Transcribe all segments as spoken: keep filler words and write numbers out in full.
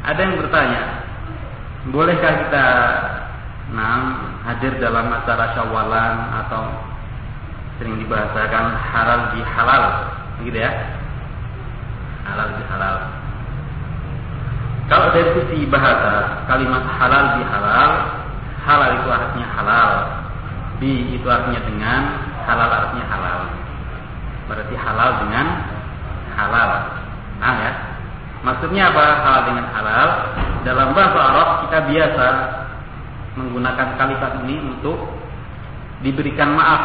Ada yang bertanya, bolehkah kita nah, hadir dalam acara Syawalan atau sering dibahasakan halal bi halal, gitu ya? Halal bi halal. Kalau dari sisi bahasa, kalimat halal bi halal, halal itu artinya halal, bi itu artinya dengan, halal artinya halal. Berarti halal dengan halal. Nah ya. Maksudnya apa halal dengan halal? Dalam bahasa Arab kita biasa menggunakan kalimat ini untuk diberikan maaf.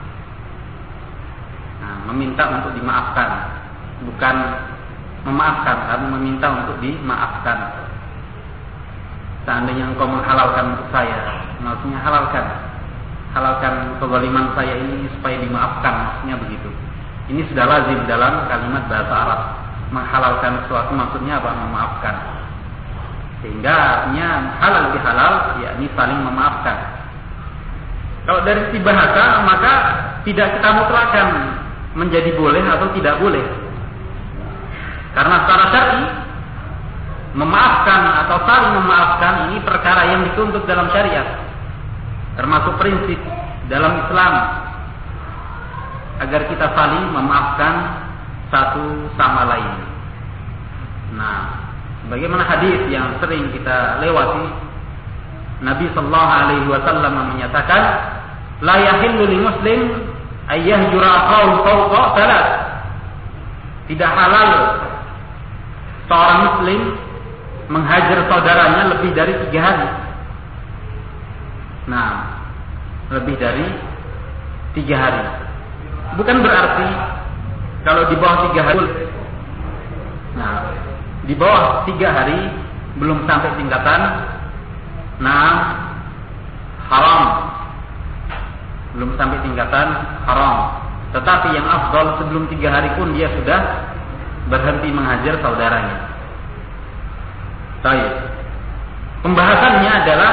Nah, meminta untuk dimaafkan, bukan memaafkan, tapi meminta untuk dimaafkan. Seandainya engkau menghalalkan untuk saya, maksudnya halalkan, halalkan kezaliman saya ini supaya dimaafkan, maksudnya begitu. Ini sudah lazim dalam kalimat bahasa Arab. Menghalalkan sesuatu maksudnya apa? Memaafkan. Sehingga artinya halal bihalal, yakni saling memaafkan. Kalau dari sisi bahasa, maka tidak kita mutlakkan menjadi boleh atau tidak boleh. Karena secara syar'i memaafkan atau saling memaafkan ini perkara yang dituntut dalam syariat, termasuk prinsip dalam Islam agar kita saling memaafkan satu sama lain. Nah, bagaimana hadis yang sering kita lewati, Nabi sallallahu alaihi wasallam menyatakan, la yahillu lil muslim ay yahjura akhahu fawqa salat. Tidak halal seorang muslim menghajar saudaranya lebih dari tiga hari. Nah, lebih dari tiga hari. Bukan berarti kalau di bawah tiga hari, nah di bawah tiga hari belum sampai tingkatan, nah haram, belum sampai tingkatan haram. Tetapi yang afdal sebelum tiga hari pun dia sudah berhenti menghajar saudaranya. Baik. Pembahasannya adalah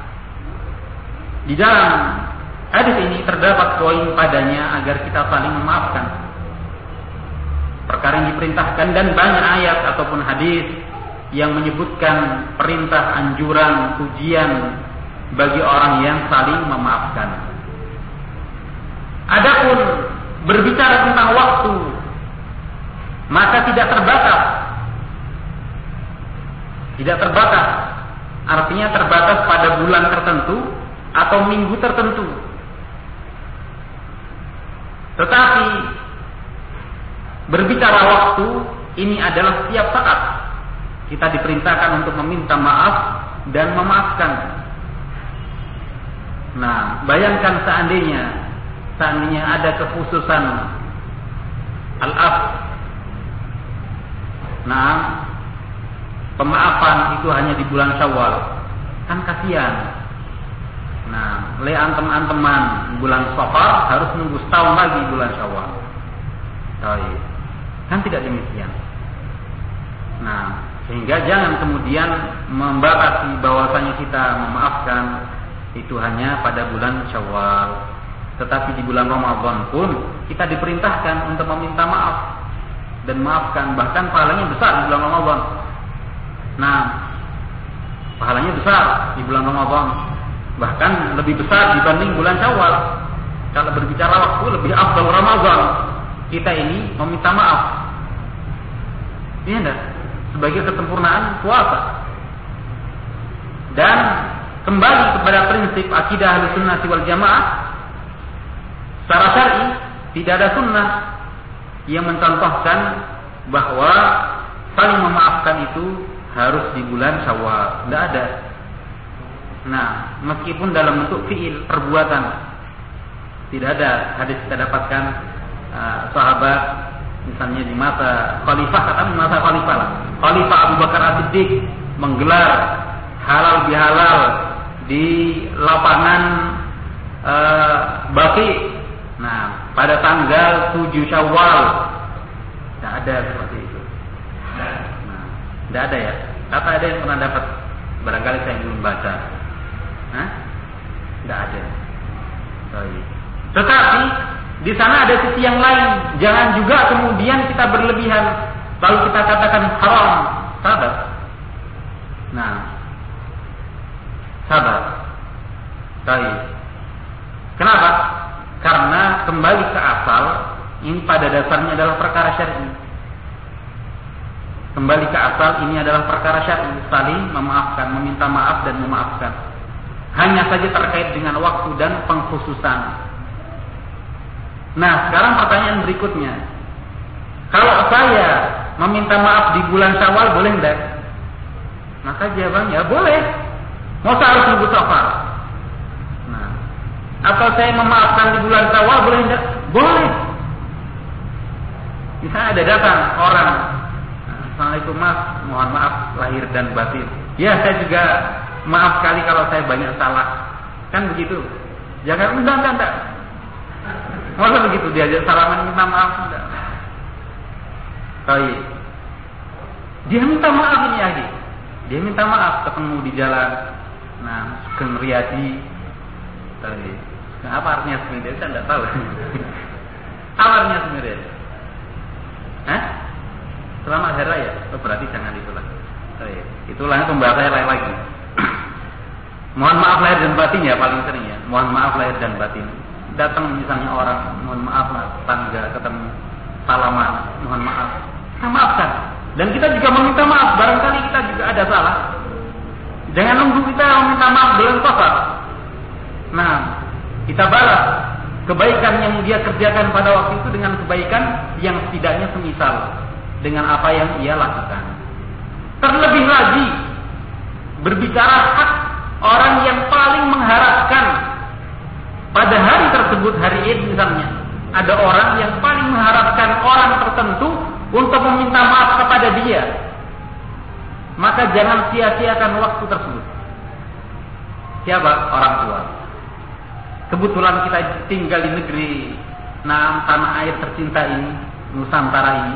di dalam hadis ini terdapat poin padanya agar kita saling memaafkan. Perkara yang diperintahkan dan banyak ayat ataupun hadis yang menyebutkan perintah, anjuran, pujian bagi orang yang saling memaafkan. Adapun berbicara tentang waktu, maka tidak terbatas. Tidak terbatas. Artinya terbatas pada bulan tertentu atau minggu tertentu. Tetapi berbicara waktu ini adalah setiap saat kita diperintahkan untuk meminta maaf dan memaafkan. Nah, bayangkan seandainya seandainya ada kekhususan al-af. Nah, pemaafan itu hanya di bulan Syawal. Kan kasihan. Nah, oleh antem-anteman bulan Safar harus nunggu setahun lagi bulan Syawal. Baik. Kan tidak demikian. Nah, sehingga jangan kemudian membatasi bahwasanya kita memaafkan itu hanya pada bulan Syawal. Tetapi di bulan Ramadan pun kita diperintahkan untuk meminta maaf dan maafkan, bahkan pahalanya besar di bulan Ramadan. Nah, pahalanya besar di bulan Ramadan, bahkan lebih besar dibanding bulan Syawal. Kalau berbicara waktu lebih afdal Ramadan. Kita ini meminta maaf. Iya enggak? Sebagai kesempurnaan puasa. Dan kembali kepada prinsip akidah Ahlussunnah wal Jamaah, secara syar'i tidak ada sunnah yang mencontohkan bahwa saling memaafkan itu harus di bulan Syawal. Tidak ada. Nah, meskipun dalam bentuk fi'il, perbuatan, tidak ada hadis kita dapatkan uh, sahabat misalnya di masa khalifah, katakan masa khalifah lah, Khalifah Abu Bakar As-Siddiq menggelar halal bihalal di lapangan uh, Baqi. Nah, pada tanggal tujuh Syawal. Tidak ada seperti itu. Nah, tidak ada ya. Kata ada yang pernah dapat? Barangkali saya belum baca. Hah? Tidak ada. Baik. Tetapi di sana ada sisi yang lain. Jangan juga kemudian kita berlebihan lalu kita katakan haram. Sahabat, Nah, sabar. Baik. Kenapa? Karena kembali ke asal, ini pada dasarnya adalah perkara syar'i. Kembali ke asal, ini adalah perkara syar'i, saling memaafkan, meminta maaf dan memaafkan. Hanya saja terkait dengan waktu dan pengkhususan. Nah, sekarang pertanyaan berikutnya. Kalau saya meminta maaf di bulan Syawal, boleh enggak? Maka jawabannya, ya boleh. Masa harus nunggu Safar? Nah, atau saya memaafkan di bulan Syawal, boleh enggak? Boleh. Misalnya ada datang orang, Assalamualaikum Mas, mohon maaf lahir dan batin. Ya, saya juga maaf kali kalau saya banyak salah. Kan begitu. Jangan enggak, enggak, enggak. Masa begitu diajak salaman minta maaf enggak? Baik. Dia minta maaf ini lagi. Dia minta maaf ketemu di jalan. Nah, Sugeng Riyadi. Baik. Nah, apa artinya sebenarnya? Saya enggak tahu. Apa artinya sebenarnya? Hah? Selamat Hari Raya. Oh, berarti jangan itulah. Baik. Itulah pembahasannya lain lagi. Mohon maaf lahir dan batin ya paling sering ya. Mohon maaf lahir dan batin. Datang misalnya orang, mohon maaf tangga ketemu salaman, mohon maaf. Kita maafkan. Dan kita juga meminta maaf. Barangkali kita juga ada salah. Jangan nunggu kita meminta maaf bulan Safar. Nah, kita balas kebaikan yang dia kerjakan pada waktu itu dengan kebaikan yang setidaknya semisal dengan apa yang ia lakukan. Terlebih lagi berbicara hak orang yang paling mengharapkan pada hari tersebut, hari Id misalnya, ada orang yang paling mengharapkan orang tertentu untuk meminta maaf kepada dia. Maka jangan sia-siakan waktu tersebut. Siapa? Orang tua. Kebetulan kita tinggal di negeri nah, tanah air tercinta ini, Nusantara ini,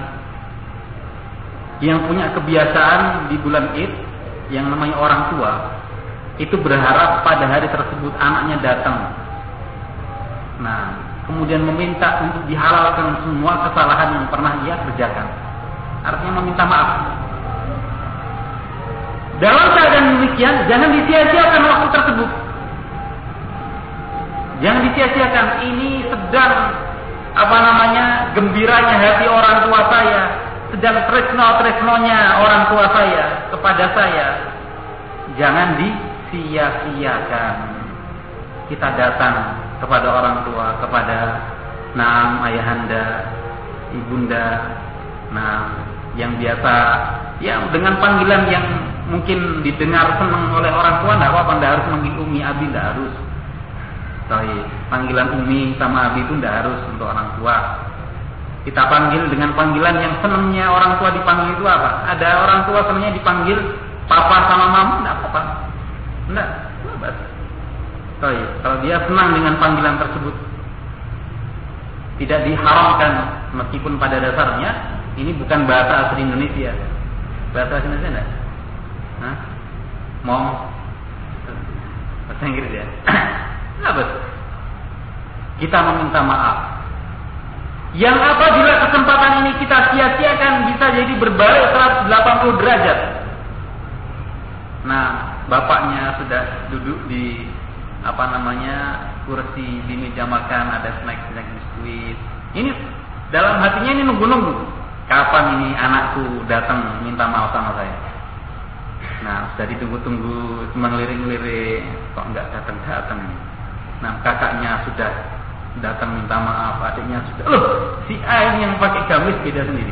yang punya kebiasaan di bulan Id yang namanya orang tua itu berharap pada hari tersebut anaknya datang. Nah, kemudian meminta untuk dihalalkan semua kesalahan yang pernah ia kerjakan. Artinya meminta maaf. Dalam keadaan demikian, jangan disia-siakan waktu tersebut. Jangan disia-siakan. Ini sedang apa namanya gembiranya hati orang tua saya, sedang tresno-tresnonya orang tua saya kepada saya. Jangan disia-siakan. Kita datang kepada orang tua, kepada nam ayahanda, ibunda, nah yang biasa, yang dengan panggilan yang mungkin didengar senang oleh orang tua, tidak apa-apa, tidak harus manggil umi, abi, tidak harus. Tapi panggilan umi sama abi itu tidak harus untuk orang tua. Kita panggil dengan panggilan yang senangnya orang tua dipanggil itu apa? Ada orang tua senangnya dipanggil papa sama mama, tidak apa-apa, tidak, tidak. Tapi kalau dia senang dengan panggilan tersebut, tidak diharamkan, meskipun pada dasarnya ini bukan bahasa asli Indonesia. Bahasa asli Indonesia enggak? Hah? Mom. Bahasa Inggris ya. Apa? Kita meminta maaf. Yang apabila kesempatan ini kita sia-siakan bisa jadi berbalik seratus delapan puluh derajat. Nah, bapaknya sudah duduk di apa namanya kursi di meja makan, ada snack-snack biskuit. Ini dalam hatinya ini nunggu-nunggu. Kapan ini anakku datang minta maaf sama saya? Nah, sudah ditunggu-tunggu, cuma ngelirik-ngelirik, kok enggak datang-datang. Nah, kakaknya sudah datang minta maaf, adiknya sudah. Loh, si A ini yang pakai gamis beda sendiri.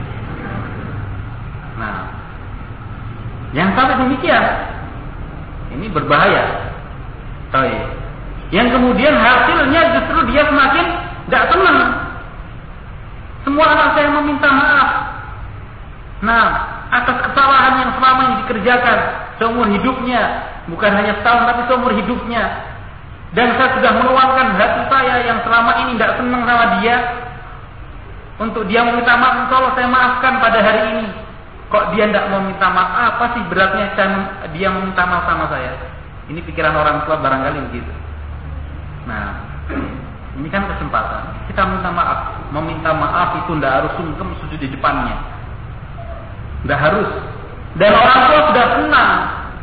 Nah, yang sampai demikian, ini berbahaya. Baik. Yang kemudian hasilnya justru dia semakin tidak senang. Semua anak saya meminta maaf. Nah, atas kesalahan yang selama ini dikerjakan seumur hidupnya, bukan hanya setahun tapi seumur hidupnya. Dan saya sudah meluangkan hati saya yang selama ini tidak senang sama dia untuk dia meminta maaf. Insya Allah saya maafkan pada hari ini. Kok dia tidak mau minta maaf? Apa sih beratnya dia meminta maaf sama saya? Ini pikiran orang tua barangkali begitu. Nah, ini kan kesempatan. Kita minta maaf. Meminta maaf itu tidak harus sungkem sujud di depannya. Tidak harus. Dan orang tua sudah senang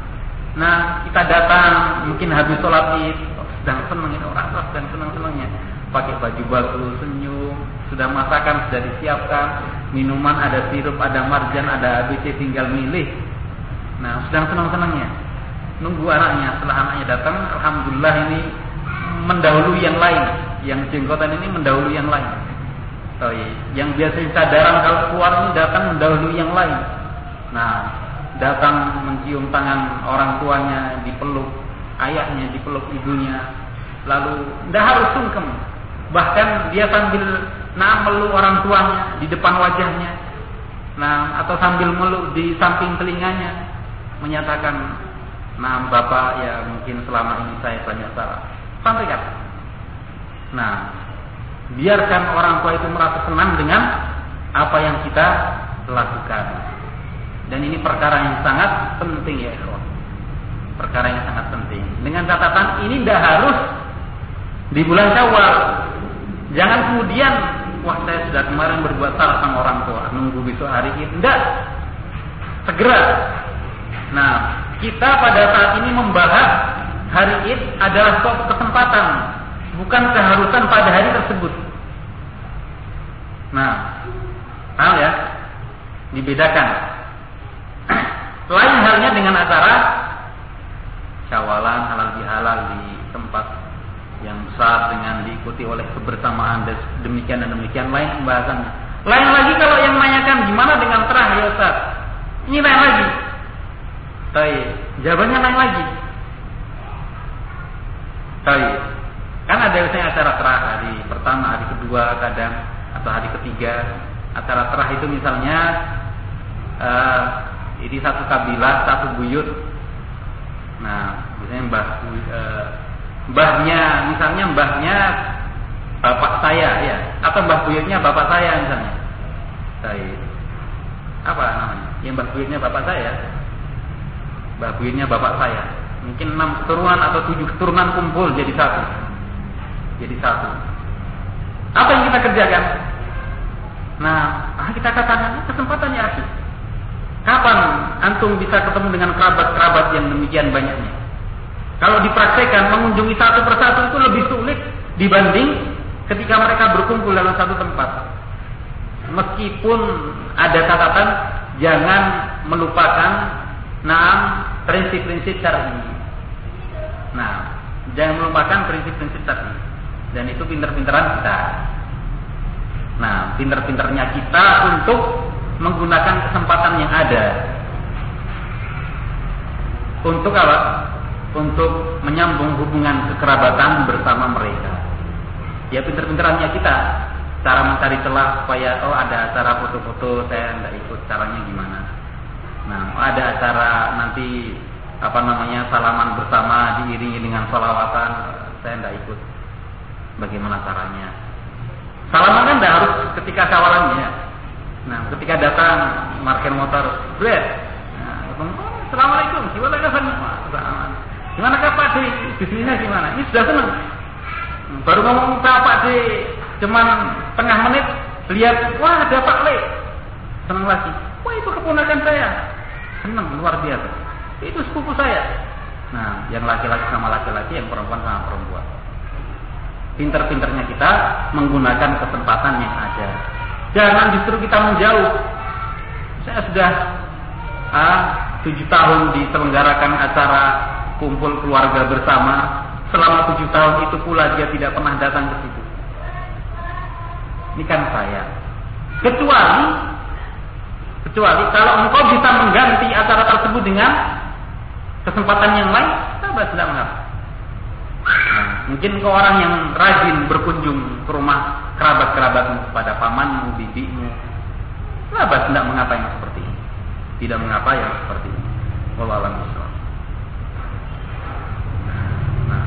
Nah, kita datang mungkin habis sholat id, oh, sedang senang ini orang tua sedang senang-senangnya, pakai baju bagus, senyum, sudah masakan sudah disiapkan, minuman ada sirup, ada marjan, ada A B C, tinggal milih. Nah, sedang senang-senangnya, nunggu anaknya. Setelah anaknya datang, alhamdulillah ini mendahului yang lain, yang jenggotan ini mendahului yang lain. Oh, iya. Yang biasanya sadaran kalau keluar ini datang mendahului yang lain. Nah, datang mencium tangan orang tuanya, dipeluk ayahnya, dipeluk ibunya, lalu tidak harus sungkem, bahkan dia sambil nah meluk orang tuanya di depan wajahnya, nah atau sambil meluk di samping telinganya, menyatakan, nah bapak ya mungkin selama ini saya banyak salah, sampaikan. Nah, biarkan orang tua itu merasa senang dengan apa yang kita lakukan. Dan ini perkara yang sangat penting ya ikhwan. Perkara yang sangat penting. Dengan catatan ini tidak harus di bulan Syawal. Jangan kemudian, wah saya sudah kemarin berbuat salah sama orang tua, nunggu besok hari itu. Tidak. Segera. Nah, kita pada saat ini membahas hari Id adalah suatu kesempatan, bukan keharusan pada hari tersebut. Nah, tahu ya? Dibedakan. Lain halnya dengan acara syawalan halal bihalal di tempat yang besar dengan diikuti oleh kebersamaan dan demikian dan demikian, lain pembahasannya. Lain lagi kalau yang menanyakan gimana dengan terah ya Ustaz, ini lain lagi. Tapi jawabannya lain lagi. Tapi kan ada misalnya acara terah hari pertama, hari kedua kadang, atau hari ketiga. Acara terah itu misalnya uh, ini satu kabilah, satu buyut. Nah, misalnya mbah, e, mbahnya, misalnya mbahnya bapak saya, ya, atau mbah buyutnya bapak saya misalnya. Saya, apa namanya? Yang mbah buyutnya bapak saya, mbah buyutnya bapak saya. Mungkin enam keturunan atau tujuh keturunan kumpul jadi satu, jadi satu. Apa yang kita kerjakan? Nah, kita katakan kesempatan ya asik. Kapan antum bisa ketemu dengan kerabat-kerabat yang demikian banyaknya? Kalau dipraktekkan mengunjungi satu persatu itu lebih sulit dibanding ketika mereka berkumpul dalam satu tempat. Meskipun ada catatan, jangan melupakan enam prinsip-prinsip syar'i. Nah, jangan melupakan prinsip-prinsip syar'i. Dan itu pinter-pinteran kita. Nah, pinter-pinternya kita untuk menggunakan kesempatan yang ada untuk apa? Untuk menyambung hubungan kekerabatan bersama mereka. Ya pinter-pinterannya kita cara mencari celah supaya oh ada acara foto-foto saya tidak ikut, caranya gimana? Nah, ada acara nanti apa namanya salaman bersama diiringi dengan salawatan, saya tidak ikut. Bagaimana caranya? Salaman kan tidak harus ketika kawalannya. Nah, ketika datang parkir motor, bread. Nah, assalamualaikum, gimana kapan? Gimana Pak D? Bisnisnya gimana? Ini sudah senang. Baru ngomong Pak D, cuman tengah menit lihat, wah ada Pak Le. Senang lagi. Wah itu keponakan saya. Senang luar biasa. Itu sepupu saya. Nah, yang laki-laki sama laki-laki, yang perempuan sama perempuan. Pinter-pinternya kita menggunakan kesempatan yang ada. Jangan justru kita menjauh. Saya sudah ah, tujuh tahun diselenggarakan acara kumpul keluarga bersama. Selama tujuh tahun itu pula dia tidak pernah datang ke situ. Ini kan saya. Kecuali, kecuali kalau engkau bisa mengganti acara tersebut dengan kesempatan yang lain, sahabat tidak mengapa. Nah, mungkin kau orang yang rajin berkunjung ke rumah kerabat-kerabatmu, pada pamanmu, bibimu, sahabat tidak mengapa yang seperti ini. Tidak mengapa yang seperti ini. Wallahu a'lam bishawab. Nah,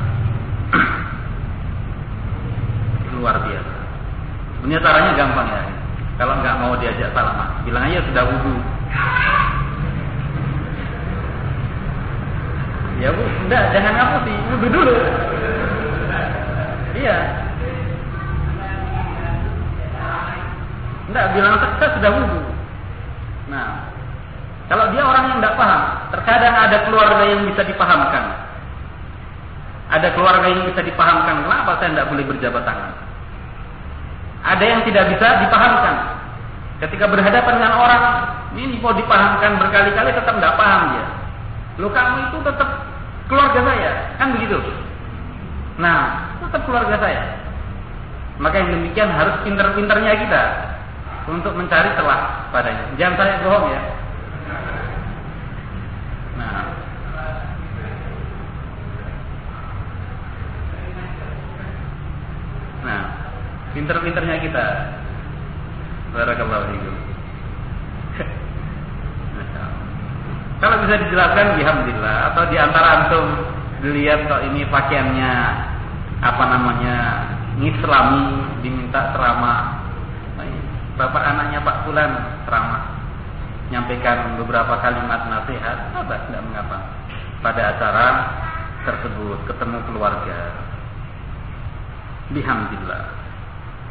luar biasa. Sebenarnya caranya gampang ya. Kalau nggak mau diajak salaman, bilang aja sudah wudu. Ya bu, enggak, jangan ngapusi, wudu dulu. Iya. Enggak, bilang saya sudah wudu. Nah, kalau dia orang yang tidak paham, Terkadang ada keluarga yang bisa dipahamkan. Ada keluarga yang bisa dipahamkan, kenapa saya tidak boleh berjabat tangan. Ada yang tidak bisa dipahamkan. Ketika berhadapan dengan orang, ini mau dipahamkan berkali-kali tetap tidak paham dia. Loh, kamu itu tetap keluarga saya, kan begitu. Nah, tetap keluarga saya. Maka yang demikian harus pinter-pinternya kita untuk mencari celah padanya. Jangan saya bohong ya. Nah, nah, pinter-pinternya kita. Barakallahu fiikum. Kalau bisa dijelaskan, alhamdulillah. Atau di antara antum dilihat kok ini pakaiannya apa namanya Islami, diminta ceramah. Bapak anaknya Pak Fulan ceramah, nyampaikan beberapa kalimat nasihat, apa tidak mengapa. Pada acara tersebut ketemu keluarga, alhamdulillah.